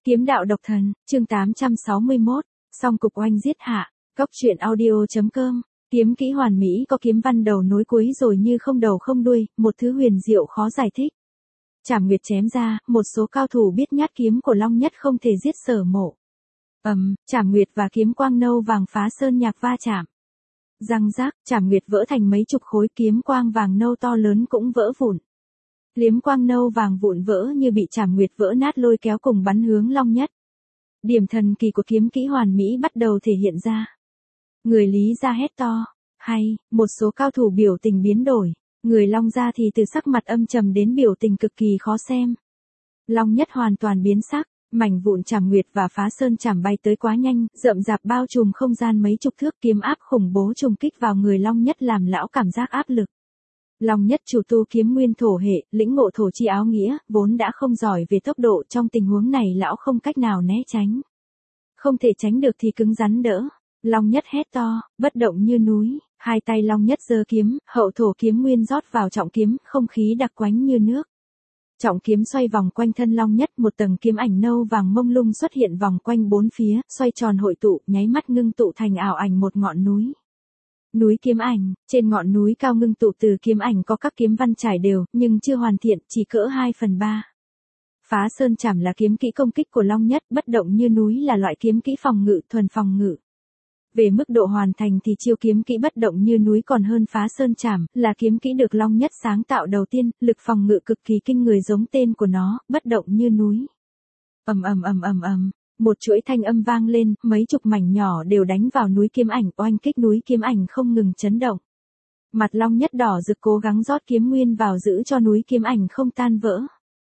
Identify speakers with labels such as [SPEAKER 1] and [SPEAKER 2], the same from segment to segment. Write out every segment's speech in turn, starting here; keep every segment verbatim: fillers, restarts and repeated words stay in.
[SPEAKER 1] Kiếm đạo độc thần, chương tám trăm sáu mươi mốt, song cục oanh giết hạ, cốc truyện audio.com, kiếm kỹ hoàn mỹ có kiếm văn đầu nối cuối rồi như không đầu không đuôi, một thứ huyền diệu khó giải thích. Trảm Nguyệt chém ra, một số cao thủ biết nhát kiếm của Long Nhất không thể giết Sở Mộ. Ầm, um, Trảm Nguyệt và kiếm quang nâu vàng phá sơn nhạc va chạm. Răng rác, Trảm Nguyệt vỡ thành mấy chục khối, kiếm quang vàng nâu to lớn cũng vỡ vụn. Liếm quang nâu vàng vụn vỡ như bị Trảm Nguyệt vỡ nát lôi kéo cùng bắn hướng Long Nhất. Điểm thần kỳ của kiếm kỹ hoàn mỹ bắt đầu thể hiện ra. Người Lý gia hét to, hay, một số cao thủ biểu tình biến đổi, người Long gia thì từ sắc mặt âm trầm đến biểu tình cực kỳ khó xem. Long Nhất hoàn toàn biến sắc, mảnh vụn Trảm Nguyệt và phá sơn chảm bay tới quá nhanh, rậm rạp bao trùm không gian mấy chục thước, kiếm áp khủng bố trùng kích vào người Long Nhất làm lão cảm giác áp lực. Long Nhất chủ tu kiếm nguyên thổ hệ, lĩnh ngộ thổ chi áo nghĩa, vốn đã không giỏi về tốc độ, trong tình huống này lão không cách nào né tránh. Không thể tránh được thì cứng rắn đỡ. Long Nhất hét to, bất động như núi, hai tay Long Nhất giơ kiếm, hậu thổ kiếm nguyên rót vào trọng kiếm, không khí đặc quánh như nước. Trọng kiếm xoay vòng quanh thân Long Nhất, một tầng kiếm ảnh nâu vàng mông lung xuất hiện vòng quanh bốn phía, xoay tròn hội tụ, nháy mắt ngưng tụ thành ảo ảnh một ngọn núi. Núi kiếm ảnh, trên ngọn núi cao ngưng tụ từ kiếm ảnh có các kiếm văn trải đều, nhưng chưa hoàn thiện, chỉ cỡ hai phần ba. Phá sơn chảm là kiếm kỹ công kích của Long Nhất, bất động như núi là loại kiếm kỹ phòng ngự, thuần phòng ngự. Về mức độ hoàn thành thì chiêu kiếm kỹ bất động như núi còn hơn phá sơn chảm, là kiếm kỹ được Long Nhất sáng tạo đầu tiên, lực phòng ngự cực kỳ kinh người giống tên của nó, bất động như núi. Ầm ầm ầm ầm ầm. Một chuỗi thanh âm vang lên, mấy chục mảnh nhỏ đều đánh vào núi kiếm ảnh, oanh kích núi kiếm ảnh không ngừng chấn động. Mặt Long Nhất đỏ rực cố gắng rót kiếm nguyên vào giữ cho núi kiếm ảnh không tan vỡ.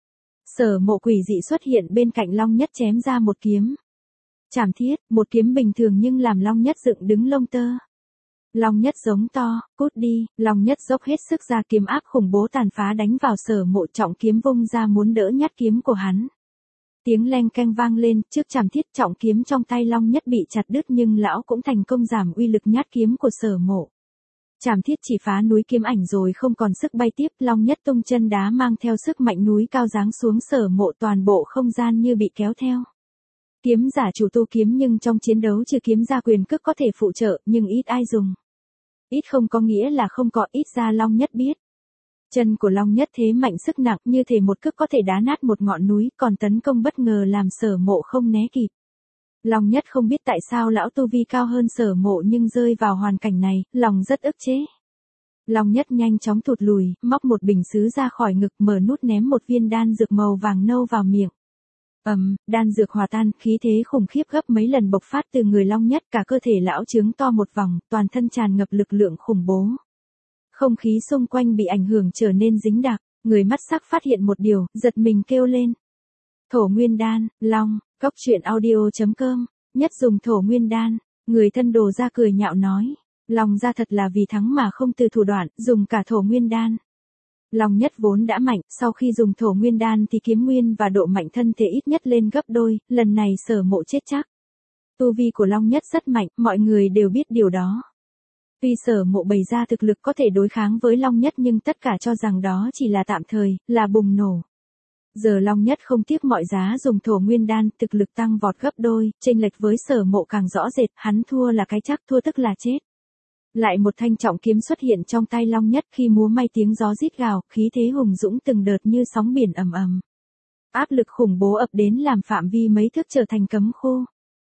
[SPEAKER 1] Sở Mộ quỷ dị xuất hiện bên cạnh Long Nhất chém ra một kiếm. Trảm thiết, một kiếm bình thường nhưng làm Long Nhất dựng đứng lông tơ. Long Nhất giống to, cút đi, Long Nhất dốc hết sức ra, kiếm áp khủng bố tàn phá đánh vào Sở Mộ, trọng kiếm vung ra muốn đỡ nhát kiếm của hắn. Tiếng leng keng vang lên, trước Trảm thiết trọng kiếm trong tay Long Nhất bị chặt đứt nhưng lão cũng thành công giảm uy lực nhát kiếm của Sở Mộ. Trảm thiết chỉ phá núi kiếm ảnh rồi không còn sức bay tiếp, Long Nhất tung chân đá mang theo sức mạnh núi cao giáng xuống Sở Mộ, toàn bộ không gian như bị kéo theo. Kiếm giả chủ tu kiếm nhưng trong chiến đấu trừ kiếm ra quyền cước có thể phụ trợ, nhưng ít ai dùng. Ít không có nghĩa là không có, ít ra Long Nhất biết. Chân của Long Nhất thế mạnh sức nặng, như thể một cước có thể đá nát một ngọn núi, còn tấn công bất ngờ làm Sở Mộ không né kịp. Long Nhất không biết tại sao lão tu vi cao hơn Sở Mộ nhưng rơi vào hoàn cảnh này, lòng rất ức chế. Long Nhất nhanh chóng thụt lùi, móc một bình sứ ra khỏi ngực, mở nút ném một viên đan dược màu vàng nâu vào miệng. Ầm, um, đan dược hòa tan, khí thế khủng khiếp gấp mấy lần bộc phát từ người Long Nhất, cả cơ thể lão trướng to một vòng, toàn thân tràn ngập lực lượng khủng bố. Không khí xung quanh bị ảnh hưởng trở nên dính đặc, người mắt sắc phát hiện một điều, giật mình kêu lên. Thổ nguyên đan, Long, cốc truyện audio.com, Nhất dùng thổ nguyên đan, người thân Đồ ra cười nhạo nói. Long gia thật là vì thắng mà không từ thủ đoạn, dùng cả thổ nguyên đan. Long Nhất vốn đã mạnh, sau khi dùng thổ nguyên đan thì kiếm nguyên và độ mạnh thân thể ít nhất lên gấp đôi, lần này Sở Mộ chết chắc. Tu vi của Long Nhất rất mạnh, mọi người đều biết điều đó. Tuy Sở Mộ bày ra thực lực có thể đối kháng với Long Nhất nhưng tất cả cho rằng đó chỉ là tạm thời, là bùng nổ. Giờ Long Nhất không tiếc mọi giá dùng thổ nguyên đan, thực lực tăng vọt gấp đôi, chênh lệch với Sở Mộ càng rõ rệt, hắn thua là cái chắc, thua tức là chết. Lại một thanh trọng kiếm xuất hiện trong tay Long Nhất, khi múa may tiếng gió rít gào, khí thế hùng dũng từng đợt như sóng biển ầm ầm. Áp lực khủng bố ập đến làm phạm vi mấy thước trở thành cấm khu.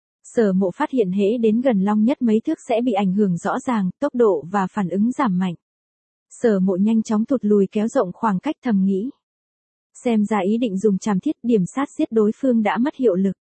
[SPEAKER 1] Sở Mộ phát hiện hễ đến gần Long Nhất mấy thước sẽ bị ảnh hưởng rõ ràng, tốc độ và phản ứng giảm mạnh. Sở Mộ nhanh chóng thụt lùi kéo rộng khoảng cách, thầm nghĩ. Xem ra ý định dùng trảm thiết điểm sát giết đối phương đã mất hiệu lực.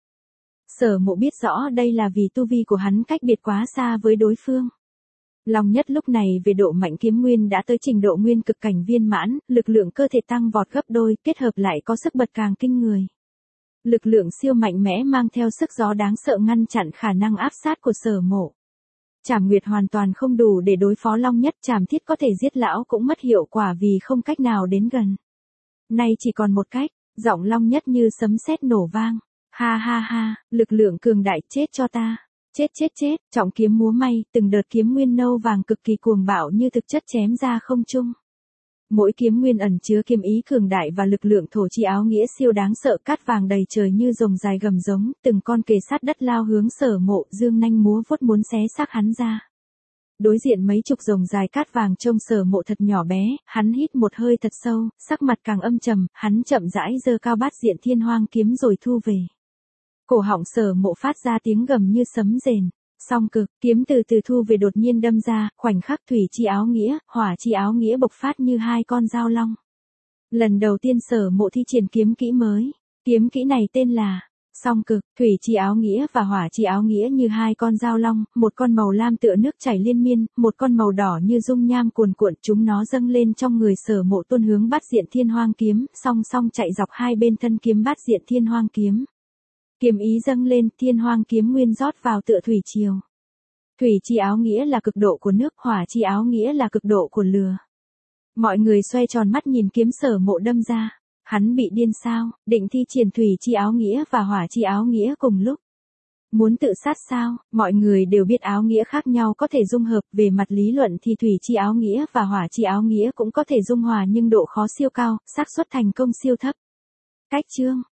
[SPEAKER 1] Sở Mộ biết rõ đây là vì tu vi của hắn cách biệt quá xa với đối phương. Long Nhất lúc này về độ mạnh kiếm nguyên đã tới trình độ nguyên cực cảnh viên mãn, lực lượng cơ thể tăng vọt gấp đôi, kết hợp lại có sức bật càng kinh người. Lực lượng siêu mạnh mẽ mang theo sức gió đáng sợ ngăn chặn khả năng áp sát của Sở Mộ. Trảm Nguyệt hoàn toàn không đủ để đối phó Long Nhất, trảm thiết có thể giết lão cũng mất hiệu quả vì không cách nào đến gần. Nay chỉ còn một cách, giọng Long Nhất như sấm sét nổ vang. Ha ha ha, lực lượng cường đại, chết cho ta. Chết chết chết, trọng kiếm múa may, từng đợt kiếm nguyên nâu vàng cực kỳ cuồng bạo như thực chất chém ra không trung. Mỗi kiếm nguyên ẩn chứa kiếm ý cường đại và lực lượng thổ chi áo nghĩa siêu đáng sợ, cát vàng đầy trời như rồng dài gầm giống, từng con kề sát đất lao hướng Sở Mộ, dương nanh múa vuốt muốn xé xác hắn ra. Đối diện mấy chục rồng dài cát vàng trông Sở Mộ thật nhỏ bé, hắn hít một hơi thật sâu, sắc mặt càng âm trầm, hắn chậm rãi giơ cao bát diện thiên hoang kiếm rồi thu về. Cổ họng Sở Mộ phát ra tiếng gầm như sấm rền. Song cực, kiếm từ từ thu về đột nhiên đâm ra, khoảnh khắc thủy chi áo nghĩa, hỏa chi áo nghĩa bộc phát như hai con dao long. Lần đầu tiên Sở Mộ thi triển kiếm kỹ mới, kiếm kỹ này tên là song cực, thủy chi áo nghĩa và hỏa chi áo nghĩa như hai con dao long, một con màu lam tựa nước chảy liên miên, một con màu đỏ như dung nham cuồn cuộn, chúng nó dâng lên trong người Sở Mộ tuôn hướng bát diện thiên hoang kiếm, song song chạy dọc hai bên thân kiếm bát diện thiên hoang kiếm. Kiếm ý dâng lên, thiên hoang kiếm nguyên rót vào tựa thủy triều. Thủy chi áo nghĩa là cực độ của nước, hỏa chi áo nghĩa là cực độ của lửa. Mọi người xoay tròn mắt nhìn kiếm Sở Mộ đâm ra. Hắn bị điên sao, định thi triển thủy chi áo nghĩa và hỏa chi áo nghĩa cùng lúc. Muốn tự sát sao, mọi người đều biết áo nghĩa khác nhau có thể dung hợp, về mặt lý luận thì thủy chi áo nghĩa và hỏa chi áo nghĩa cũng có thể dung hòa nhưng độ khó siêu cao, xác suất thành công siêu thấp. Cách chương